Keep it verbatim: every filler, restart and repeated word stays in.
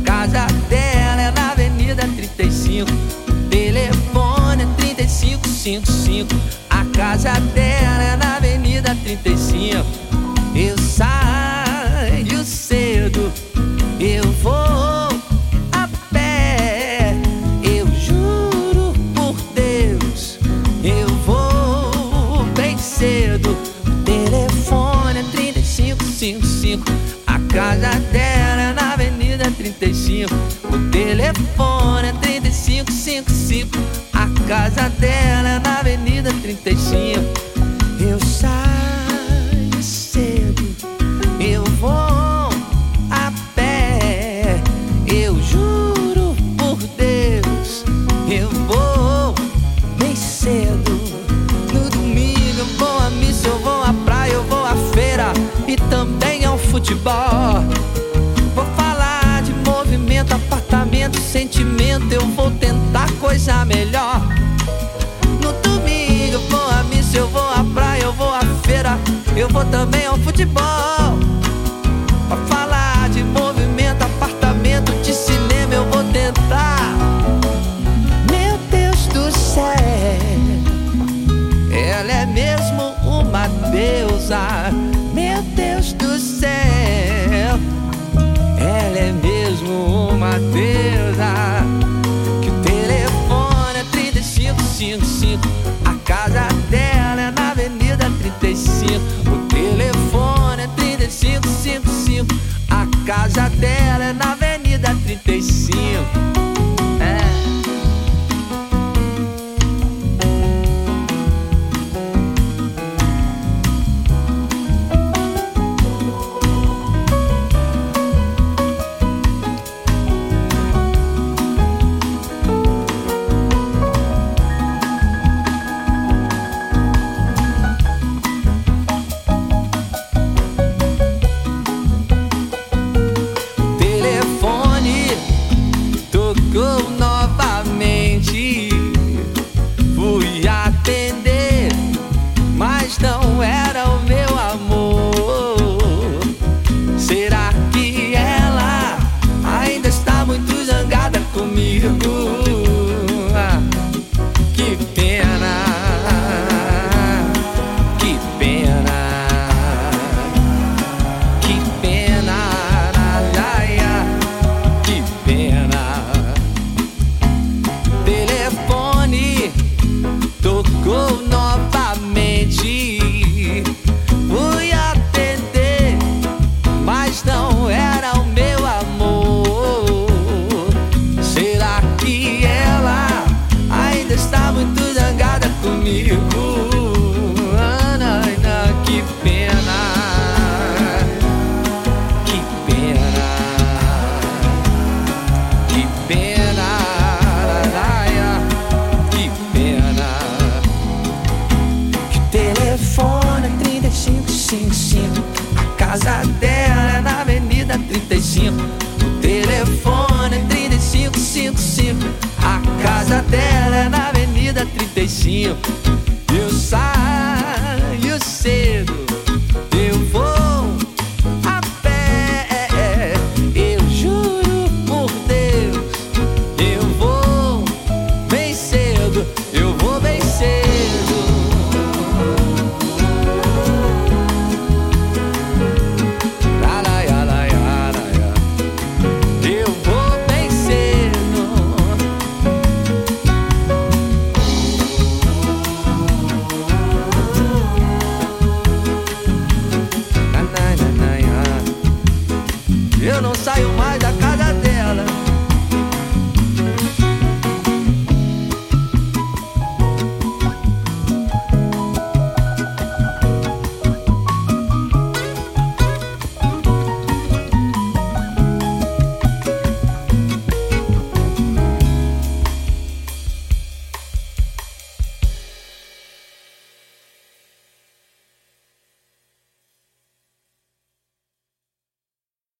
casa dela é na Avenida trinta e cinco. O telefone é trinta e cinco cinquenta e cinco. A casa dela é na Avenida trinta e cinco. Eu saio cedo, eu vou a pé. Eu juro por Deus, eu vou bem cedo. O telefone é trinta e cinco cinquenta e cinco. A casa dela é na Avenida trinta e cinco. O telefone é trinta e cinco cinquenta e cinco. A casa dela é na Avenida trinta e cinco. Eu saio cedo, eu vou a pé. Eu juro por Deus, eu vou bem cedo. No domingo eu vou à missa, eu vou à praia, eu vou à feira e também ao futebol. Vou falar de movimento, apartamento, sentimento. Eu vou tentar coisa melhor. No domingo eu vou à missa, eu vou à praia, eu vou à feira, eu vou também ao futebol. Pra falar de movimento, apartamento, de cinema, eu vou tentar. Meu Deus do céu, ela é mesmo uma deusa. Meu Deus do céu, ela é mesmo uma deusa. Que o telefone é trinta e cinco cinquenta e cinco. A casa dela é na Avenida trinta e cinco. O telefone é trinta e cinco cinquenta e cinco. A casa dela é na Avenida trinta e cinco. Tocou novamente, fui atender, mas não era o meu amor. Será que ela ainda está muito zangada comigo? Ah, que pena, que pena, que pena, ai, ai, que pena. Telefone tocou novamente, fui atender, mas não era o meu amor. Será que ela ainda está muito zangada comigo? Ana, Ana, que pena, que pena, que pena. Telefone é trinta e cinco cinquenta e cinco. A casa dela é na Avenida trinta e cinco. O telefone é trinta e cinco cinquenta e cinco. A casa dela é na Avenida trinta e cinco.